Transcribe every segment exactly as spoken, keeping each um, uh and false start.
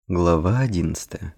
Глава одиннадцатая.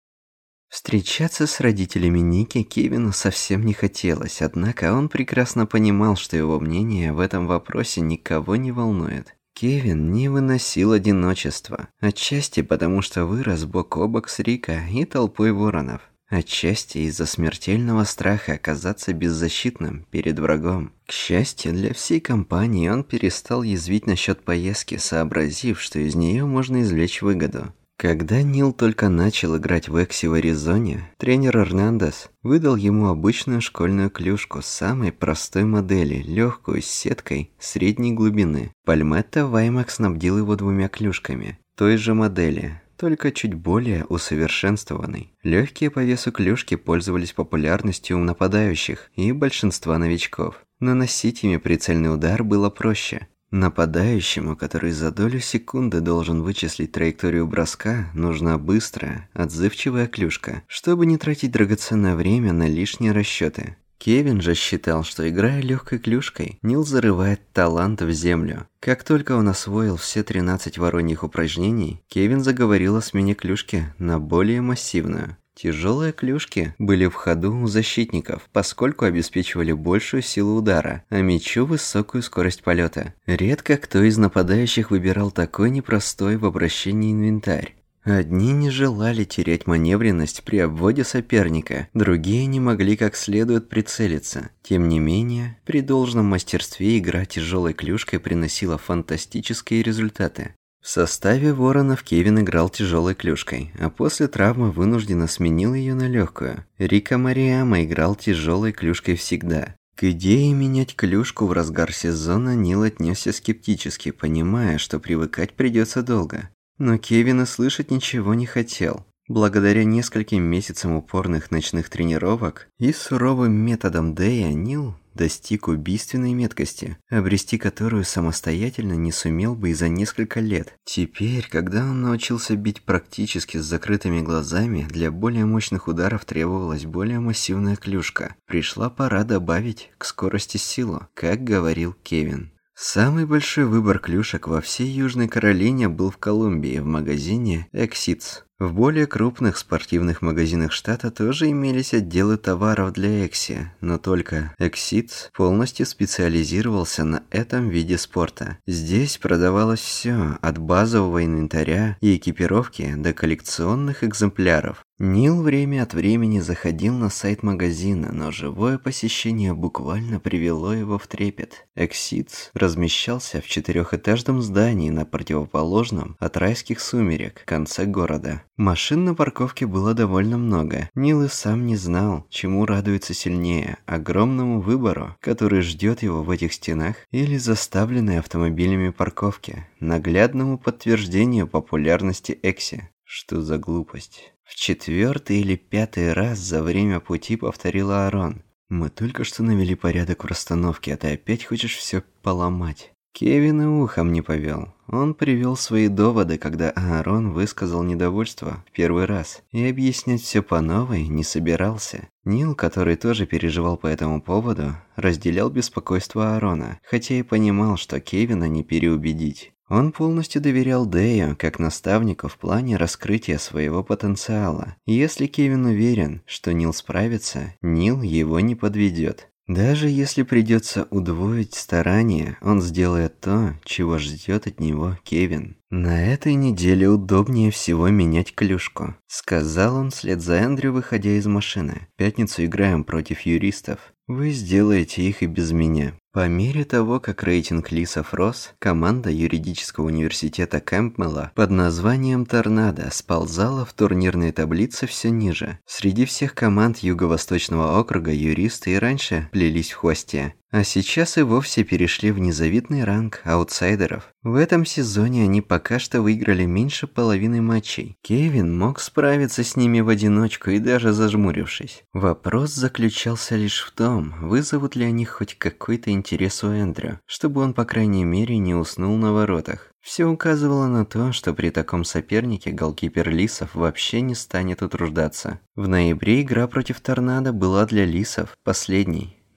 Встречаться с родителями Ники Кевину совсем не хотелось, однако он прекрасно понимал, что его мнение в этом вопросе никого не волнует. Кевин не выносил одиночества, отчасти потому, что вырос бок о бок с Рико и толпой воронов, отчасти из-за смертельного страха оказаться беззащитным перед врагом. К счастью для всей компании, он перестал язвить насчет поездки, сообразив, что из нее можно извлечь выгоду. Когда Нил только начал играть в Экси в Аризоне, тренер Эрнандес выдал ему обычную школьную клюшку самой простой модели, легкую, с сеткой средней глубины. Пальметто Ваймак снабдил его двумя клюшками той же модели, только чуть более усовершенствованной. Легкие по весу клюшки пользовались популярностью у нападающих и большинства новичков. Наносить ими прицельный удар было проще. Нападающему, который за долю секунды должен вычислить траекторию броска, нужна быстрая, отзывчивая клюшка, чтобы не тратить драгоценное время на лишние расчеты. Кевин же считал, что, играя легкой клюшкой, Нил зарывает талант в землю. Как только он освоил все тринадцать вороньих упражнений, Кевин заговорил о смене клюшки на более массивную. Тяжелые клюшки были в ходу у защитников, поскольку обеспечивали большую силу удара, а мячу высокую скорость полета. Редко кто из нападающих выбирал такой непростой в обращении инвентарь. Одни не желали терять маневренность при обводе соперника, другие не могли как следует прицелиться. Тем не менее, при должном мастерстве игра тяжелой клюшкой приносила фантастические результаты. В составе Воронов Кевин играл тяжелой клюшкой, а после травмы вынужденно сменил ее на легкую. Рико Марияма играл тяжелой клюшкой всегда. К идее менять клюшку в разгар сезона Нил отнесся скептически, понимая, что привыкать придется долго. Но Кевин и слышать ничего не хотел. Благодаря нескольким месяцам упорных ночных тренировок и суровым методам Дэя Нил достиг убийственной меткости, обрести которую самостоятельно не сумел бы и за несколько лет. Теперь, когда он научился бить практически с закрытыми глазами, для более мощных ударов требовалась более массивная клюшка. Пришла пора добавить к скорости силу, как говорил Кевин. Самый большой выбор клюшек во всей Южной Каролине был в Колумбии, в магазине Exits. В более крупных спортивных магазинах штата тоже имелись отделы товаров для Экси, но только Exits полностью специализировался на этом виде спорта. Здесь продавалось все, от базового инвентаря и экипировки до коллекционных экземпляров. Нил время от времени заходил на сайт магазина, но живое посещение буквально привело его в трепет. Exits размещался в четырехэтажном здании на противоположном от райских сумерек конце города. Машин на парковке было довольно много. Нил и сам не знал, чему радуется сильнее – огромному выбору, который ждет его в этих стенах, или заставленной автомобилями парковке, наглядному подтверждению популярности Экси. Что за глупость? В четвертый или пятый раз за время пути повторил Аарон. «Мы только что навели порядок в расстановке, а ты опять хочешь все поломать». Кевин и ухом не повел. Он привел свои доводы, когда Аарон высказал недовольство в первый раз, и объяснять все по новой не собирался. Нил, который тоже переживал по этому поводу, разделял беспокойство Аарона, хотя и понимал, что Кевина не переубедить. Он полностью доверял Дэю как наставнику в плане раскрытия своего потенциала. Если Кевин уверен, что Нил справится, Нил его не подведет. Даже если придется удвоить старания, он сделает то, чего ждет от него Кевин. «На этой неделе удобнее всего менять клюшку», — сказал он вслед за Эндрю, выходя из машины. «В пятницу играем против юристов. Вы сделаете их и без меня». По мере того, как рейтинг Лисов рос, команда юридического университета Кэмпбелла под названием «Торнадо» сползала в турнирной таблице все ниже. Среди всех команд Юго-Восточного округа юристы и раньше плелись в хвосте, а сейчас и вовсе перешли в незавидный ранг аутсайдеров. В этом сезоне они пока что выиграли меньше половины матчей. Кевин мог справиться с ними в одиночку и даже зажмурившись. Вопрос заключался лишь в том, вызовут ли они хоть какой-то интерес у Эндрю, чтобы он, по крайней мере, не уснул на воротах. Все указывало на то, что при таком сопернике голкипер Лисов вообще не станет утруждаться. В ноябре игра против Торнадо была для Лисов последней.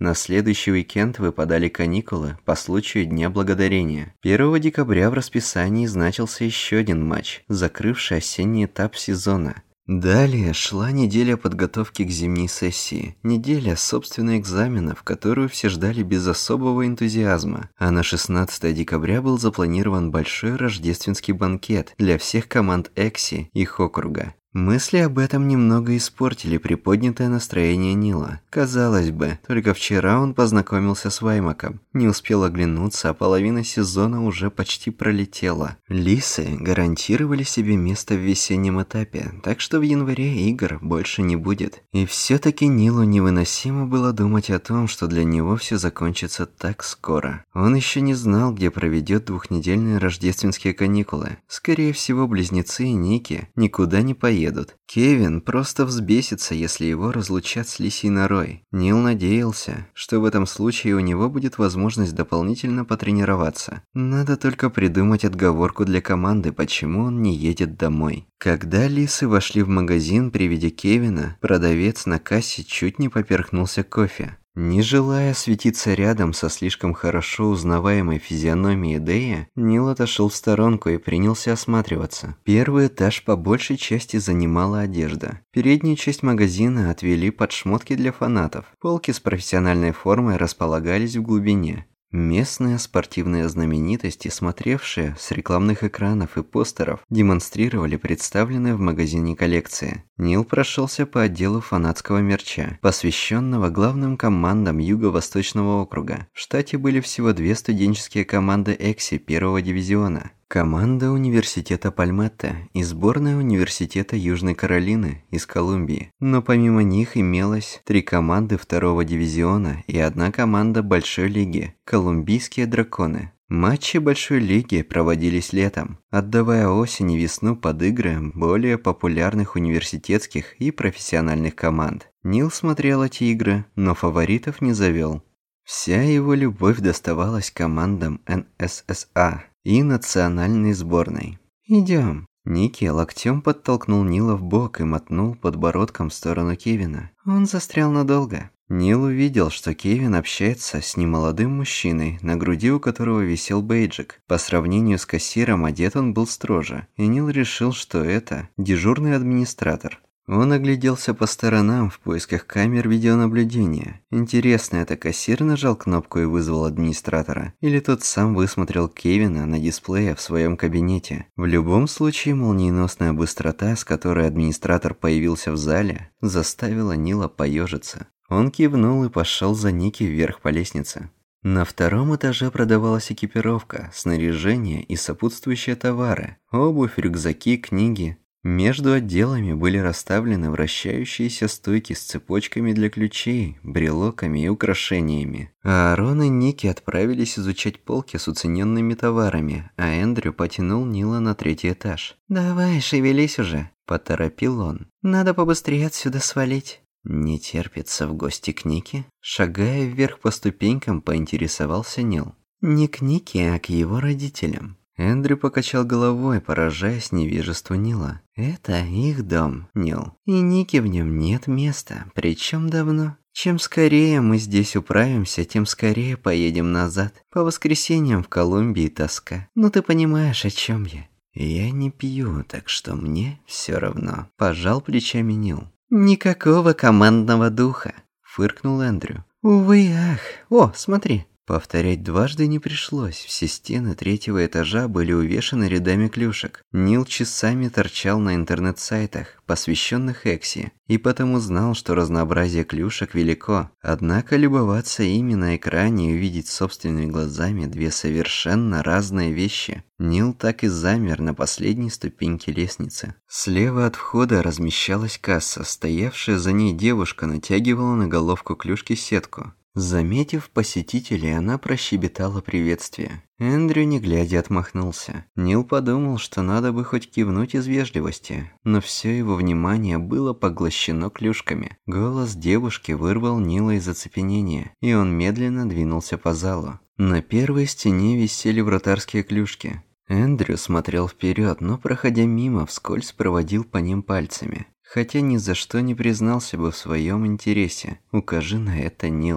На следующий уикенд выпадали каникулы по случаю Дня Благодарения. первого декабря в расписании значился еще один матч, закрывший осенний этап сезона. Далее шла неделя подготовки к зимней сессии, неделя собственных экзаменов, которую все ждали без особого энтузиазма, а на шестнадцатое декабря был запланирован большой рождественский банкет для всех команд Экси и их округа. Мысли об этом немного испортили приподнятое настроение Нила. Казалось бы, только вчера он познакомился с Ваймаком. Не успел оглянуться, а половина сезона уже почти пролетела. Лисы гарантировали себе место в весеннем этапе, так что в январе игр больше не будет. И все-таки Нилу невыносимо было думать о том, что для него все закончится так скоро. Он еще не знал, где проведет двухнедельные рождественские каникулы. Скорее всего, близнецы и Ники никуда не поедут. Кевин просто взбесится, если его разлучат с лисьей норой. Нил надеялся, что в этом случае у него будет возможность дополнительно потренироваться. Надо только придумать отговорку для команды, почему он не едет домой. Когда лисы вошли в магазин при виде Кевина, продавец на кассе чуть не поперхнулся кофе. Не желая светиться рядом со слишком хорошо узнаваемой физиономией Дэя, Нил отошел в сторонку и принялся осматриваться. Первый этаж по большей части занимала одежда. Переднюю часть магазина отвели под шмотки для фанатов. Полки с профессиональной формой располагались в глубине. Местные спортивные знаменитости, смотревшие с рекламных экранов и постеров, демонстрировали представленные в магазине коллекции. Нил прошелся по отделу фанатского мерча, посвященного главным командам Юго-Восточного округа. В штате были всего две студенческие команды Экси первого дивизиона. Команда университета Пальметто и сборная университета Южной Каролины из Колумбии. Но помимо них имелось три команды второго дивизиона и одна команда Большой лиги – Колумбийские драконы. Матчи Большой лиги проводились летом, отдавая осень и весну под игры более популярных университетских и профессиональных команд. Нил смотрел эти игры, но фаворитов не завел. Вся его любовь доставалась командам эн эс эс а и национальной сборной. «Идем». Ники локтем подтолкнул Нила в бок и мотнул подбородком в сторону Кевина. Он застрял надолго. Нил увидел, что Кевин общается с немолодым мужчиной, на груди у которого висел бейджик. По сравнению с кассиром одет он был строже, и Нил решил, что это дежурный администратор. Он огляделся по сторонам в поисках камер видеонаблюдения. Интересно, это кассир нажал кнопку и вызвал администратора? Или тот сам высмотрел Кевина на дисплее в своем кабинете? В любом случае, молниеносная быстрота, с которой администратор появился в зале, заставила Нила поежиться. Он кивнул и пошел за Ники вверх по лестнице. На втором этаже продавалась экипировка, снаряжение и сопутствующие товары, обувь, рюкзаки, книги. Между отделами были расставлены вращающиеся стойки с цепочками для ключей, брелоками и украшениями. Аарон и Ники отправились изучать полки с уцененными товарами, а Эндрю потянул Нила на третий этаж. «Давай, шевелись уже», – поторопил он. «Надо побыстрее отсюда свалить». «Не терпится в гости к Нике?» Шагая вверх по ступенькам, поинтересовался Нил. «Не к Нике, а к его родителям». Эндрю покачал головой, поражаясь невежеству Нила. «Это их дом, Нил. И Нике в нем нет места, причем давно. Чем скорее мы здесь управимся, тем скорее поедем назад. По воскресеньям в Колумбии тоска. Ну ты понимаешь, о чем я?» «Я не пью, так что мне все равно», – пожал плечами Нил. «Никакого командного духа», – фыркнул Эндрю. «Увы, ах, о, смотри». Повторять дважды не пришлось, все стены третьего этажа были увешаны рядами клюшек. Нил часами торчал на интернет-сайтах, посвященных Экси, и потому знал, что разнообразие клюшек велико. Однако любоваться ими на экране и увидеть собственными глазами две совершенно разные вещи. Нил так и замер на последней ступеньке лестницы. Слева от входа размещалась касса, стоявшая за ней девушка натягивала на головку клюшки сетку. Заметив посетителей, она прощебетала приветствие. Эндрю, не глядя, отмахнулся. Нил подумал, что надо бы хоть кивнуть из вежливости, но все его внимание было поглощено клюшками. Голос девушки вырвал Нила из оцепенения, и он медленно двинулся по залу. На первой стене висели вратарские клюшки. Эндрю смотрел вперед, но, проходя мимо, вскользь проводил по ним пальцами. Хотя ни за что не признался бы в своем интересе. Укажи на это, Нил.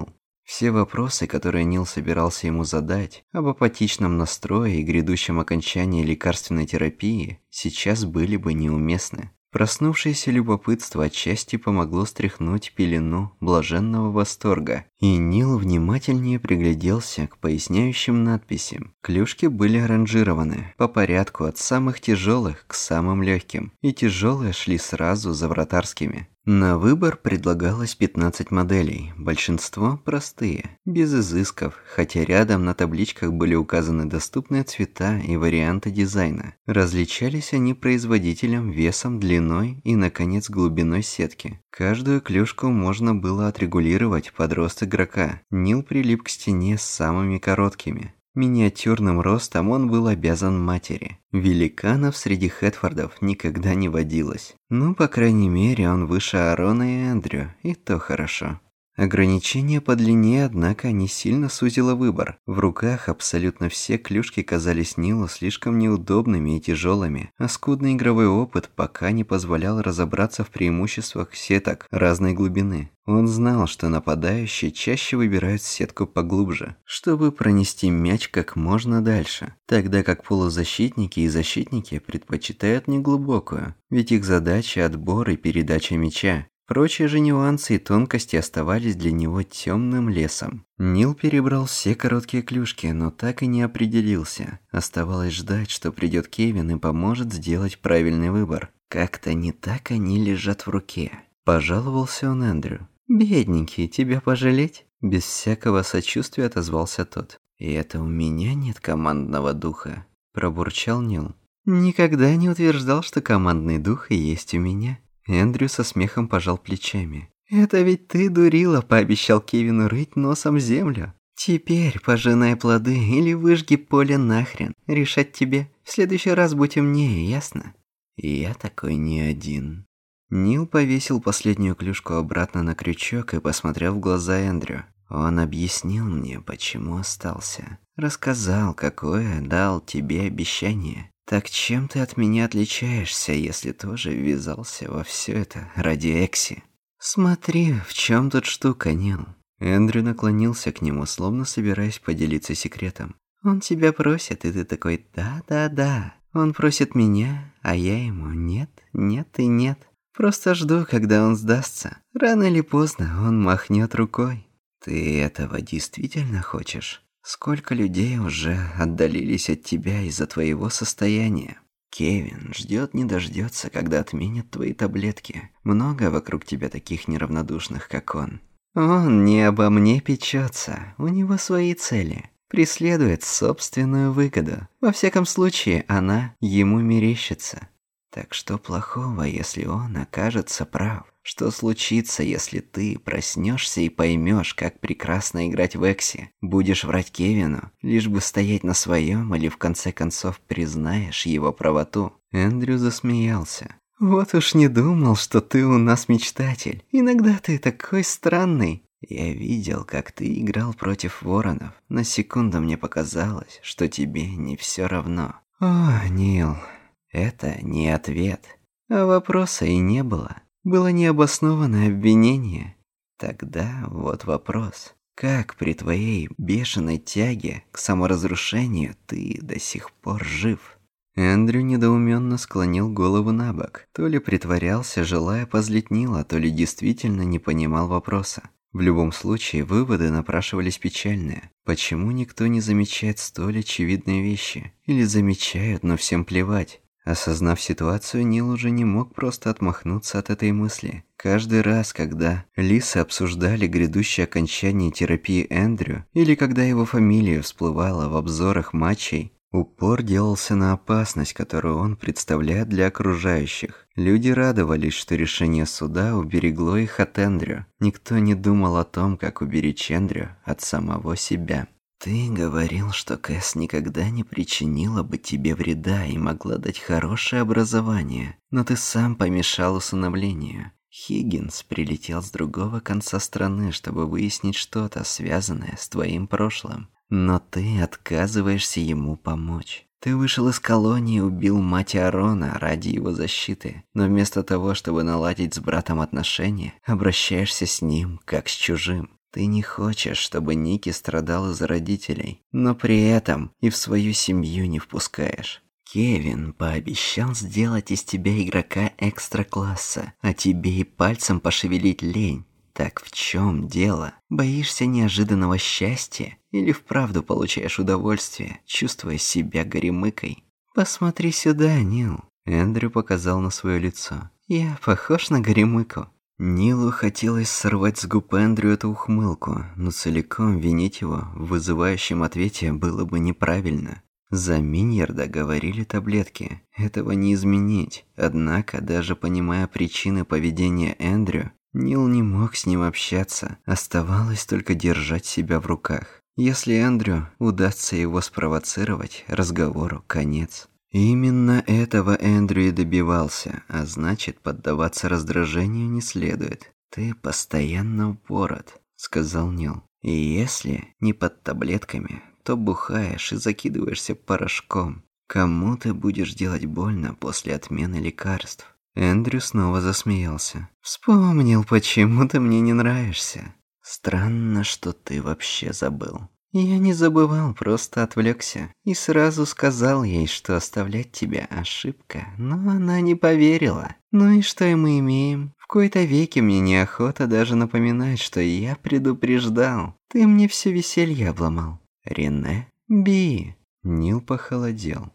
Все вопросы, которые Нил собирался ему задать, об апатичном настрое и грядущем окончании лекарственной терапии, сейчас были бы неуместны. Проснувшееся любопытство отчасти помогло стряхнуть пелену блаженного восторга, и Нил внимательнее пригляделся к поясняющим надписям. Клюшки были аранжированы по порядку от самых тяжелых к самым легким, и тяжелые шли сразу за вратарскими. На выбор предлагалось пятнадцать моделей, большинство простые, без изысков, хотя рядом на табличках были указаны доступные цвета и варианты дизайна. Различались они производителем, весом, длиной и, наконец, глубиной сетки. Каждую клюшку можно было отрегулировать под рост игрока. Нил прилип к стене с самыми короткими. Миниатюрным ростом он был обязан матери. Великанов среди Хэтфордов никогда не водилось. Ну, по крайней мере, он выше Аарона и Эндрю, и то хорошо. Ограничение по длине, однако, не сильно сузило выбор. В руках абсолютно все клюшки казались Нилу слишком неудобными и тяжелыми, а скудный игровой опыт пока не позволял разобраться в преимуществах сеток разной глубины. Он знал, что нападающие чаще выбирают сетку поглубже, чтобы пронести мяч как можно дальше, тогда как полузащитники и защитники предпочитают неглубокую, ведь их задача – отбор и передача мяча. Прочие же нюансы и тонкости оставались для него темным лесом. Нил перебрал все короткие клюшки, но так и не определился. Оставалось ждать, что придет Кевин и поможет сделать правильный выбор. Как-то не так они лежат в руке. Пожаловался он Эндрю. «Бедненький, тебя пожалеть?» Без всякого сочувствия отозвался тот. «И это у меня нет командного духа», пробурчал Нил. «Никогда не утверждал, что командный дух и есть у меня». Эндрю со смехом пожал плечами. «Это ведь ты, дурила, пообещал Кевину рыть носом землю. Теперь пожинай плоды или выжги поле нахрен. Решать тебе. В следующий раз будь умнее, ясно?» «Я такой не один». Нил повесил последнюю клюшку обратно на крючок и посмотрел в глаза Эндрю. Он объяснил мне, почему остался. Рассказал, какое дал тебе обещание. Так чем ты от меня отличаешься, если тоже ввязался во все это ради Экси? Смотри, в чем тут штука, Нил. Эндрю наклонился к нему, словно собираясь поделиться секретом. Он тебя просит, и ты такой «да-да-да». Он просит меня, а я ему «нет, нет и нет». Просто жду, когда он сдастся. Рано или поздно он махнет рукой. Ты этого действительно хочешь? Сколько людей уже отдалились от тебя из-за твоего состояния? Кевин ждет не дождется, когда отменят твои таблетки. Много вокруг тебя таких неравнодушных, как он. Он не обо мне печется, у него свои цели. Преследует собственную выгоду. Во всяком случае, она ему мерещится. Так что плохого, если он окажется прав? Что случится, если ты проснешься и поймешь, как прекрасно играть в Экси? Будешь врать Кевину, лишь бы стоять на своем, или в конце концов признаешь его правоту? Эндрю засмеялся. Вот уж не думал, что ты у нас мечтатель. Иногда ты такой странный. Я видел, как ты играл против воронов. На секунду мне показалось, что тебе не все равно. О, Нил, это не ответ. А вопроса и не было. Было необоснованное обвинение. Тогда вот вопрос. Как при твоей бешеной тяге к саморазрушению ты до сих пор жив? Эндрю недоуменно склонил голову на бок. То ли притворялся, желая позлить Нила, то ли действительно не понимал вопроса. В любом случае, выводы напрашивались печальные. Почему никто не замечает столь очевидные вещи? Или замечают, но всем плевать? Осознав ситуацию, Нил уже не мог просто отмахнуться от этой мысли. Каждый раз, когда лисы обсуждали грядущее окончание терапии Эндрю, или когда его фамилия всплывала в обзорах матчей, упор делался на опасность, которую он представляет для окружающих. Люди радовались, что решение суда уберегло их от Эндрю. Никто не думал о том, как уберечь Эндрю от самого себя. «Ты говорил, что Кэс никогда не причинила бы тебе вреда и могла дать хорошее образование, но ты сам помешал усыновлению. Хиггинс прилетел с другого конца страны, чтобы выяснить что-то, связанное с твоим прошлым. Но ты отказываешься ему помочь. Ты вышел из колонии и убил мать Аарона ради его защиты, но вместо того, чтобы наладить с братом отношения, обращаешься с ним как с чужим. Ты не хочешь, чтобы Ники страдал из-за родителей, но при этом и в свою семью не впускаешь. Кевин пообещал сделать из тебя игрока экстра-класса, а тебе и пальцем пошевелить лень. Так в чем дело? Боишься неожиданного счастья или вправду получаешь удовольствие, чувствуя себя горемыкой? Посмотри сюда, Нил. Эндрю показал на свое лицо. Я похож на горемыку. Нилу хотелось сорвать с губ Эндрю эту ухмылку, но целиком винить его в вызывающем ответе было бы неправильно. За Миньярда говорили таблетки. Этого не изменить. Однако, даже понимая причины поведения Эндрю, Нил не мог с ним общаться. Оставалось только держать себя в руках. Если Эндрю удастся его спровоцировать, разговору конец. Именно этого Эндрю и добивался, а значит, поддаваться раздражению не следует. «Ты постоянно в бород», — сказал Нил. «И если не под таблетками, то бухаешь и закидываешься порошком. Кому ты будешь делать больно после отмены лекарств?» Эндрю снова засмеялся. «Вспомнил, почему ты мне не нравишься. Странно, что ты вообще забыл». «Я не забывал, просто отвлекся. И сразу сказал ей, что оставлять тебя ошибка, но она не поверила. Ну и что мы имеем? В кои-то веки мне неохота даже напоминать, что я предупреждал. Ты мне все веселье обломал. Рене? Би!» Нил похолодел.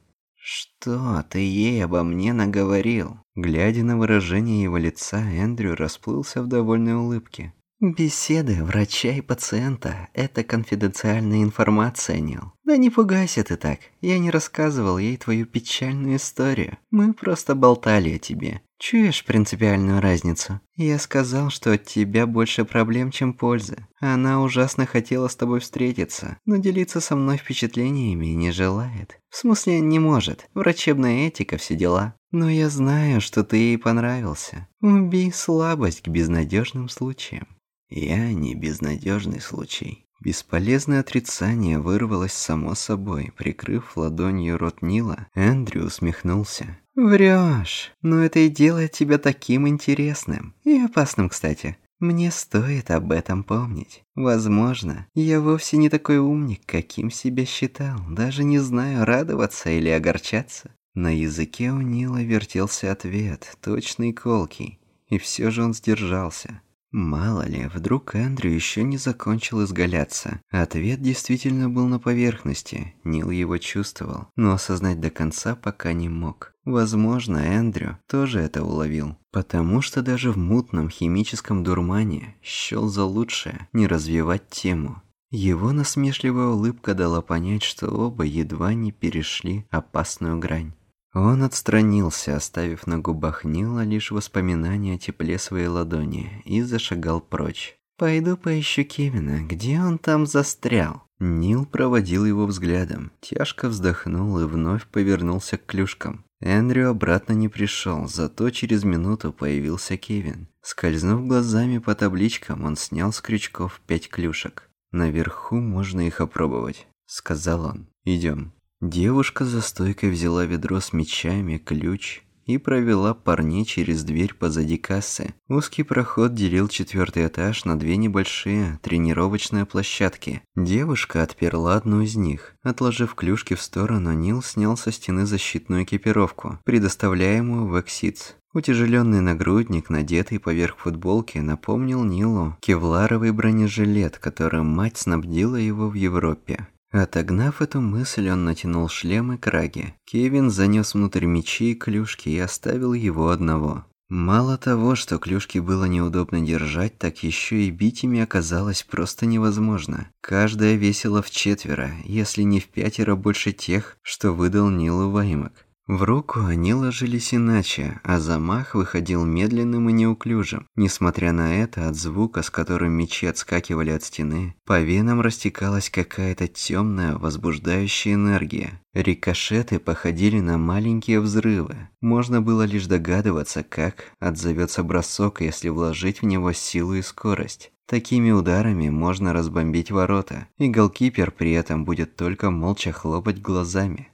«Что ты ей обо мне наговорил?» Глядя на выражение его лица, Эндрю расплылся в довольной улыбке. «Беседы врача и пациента – это конфиденциальная информация, Нил. Да не пугайся ты так, я не рассказывал ей твою печальную историю. Мы просто болтали о тебе. Чуешь принципиальную разницу? Я сказал, что от тебя больше проблем, чем пользы. Она ужасно хотела с тобой встретиться, но делиться со мной впечатлениями не желает. В смысле, не может. Врачебная этика, все дела. Но я знаю, что ты ей понравился. Убей слабость к безнадежным случаям». «Я не безнадежный случай». Бесполезное отрицание вырвалось само собой. Прикрыв ладонью рот Нила, Эндрю усмехнулся. «Врешь, но это и делает тебя таким интересным. И опасным, кстати. Мне стоит об этом помнить. Возможно, я вовсе не такой умник, каким себя считал. Даже не знаю, радоваться или огорчаться». На языке у Нила вертелся ответ, точный и колкий. И все же он сдержался. Мало ли, вдруг Эндрю еще не закончил изгаляться. Ответ действительно был на поверхности, Нил его чувствовал, но осознать до конца пока не мог. Возможно, Эндрю тоже это уловил, потому что даже в мутном химическом дурмане счел за лучшее не развивать тему. Его насмешливая улыбка дала понять, что оба едва не перешли опасную грань. Он отстранился, оставив на губах Нила лишь воспоминания о тепле своей ладони, и зашагал прочь. «Пойду поищу Кевина, где он там застрял?» Нил проводил его взглядом, тяжко вздохнул и вновь повернулся к клюшкам. Эндрю обратно не пришел, зато через минуту появился Кевин. Скользнув глазами по табличкам, он снял с крючков пять клюшек. «Наверху можно их опробовать», — сказал он. «Идем». Девушка за стойкой взяла ведро с мечами, ключ и провела парней через дверь позади кассы. Узкий проход делил четвертый этаж на две небольшие тренировочные площадки. Девушка отперла одну из них. Отложив клюшки в сторону, Нил снял со стены защитную экипировку, предоставляемую в Эксидс. Утяжеленный нагрудник, надетый поверх футболки, напомнил Нилу кевларовый бронежилет, которым мать снабдила его в Европе. Отогнав эту мысль, он натянул шлем и краги. Кевин занес внутрь мечи и клюшки и оставил его одного. Мало того, что клюшки было неудобно держать, так еще и бить ими оказалось просто невозможно. Каждая весила вчетверо, если не в пятеро больше тех, что выдал Нилу Ваймак. В руку они ложились иначе, а замах выходил медленным и неуклюжим. Несмотря на это, от звука, с которым мечи отскакивали от стены, по венам растекалась какая-то темная, возбуждающая энергия. Рикошеты походили на маленькие взрывы. Можно было лишь догадываться, как отзовется бросок, если вложить в него силу и скорость. Такими ударами можно разбомбить ворота, и голкипер при этом будет только молча хлопать глазами.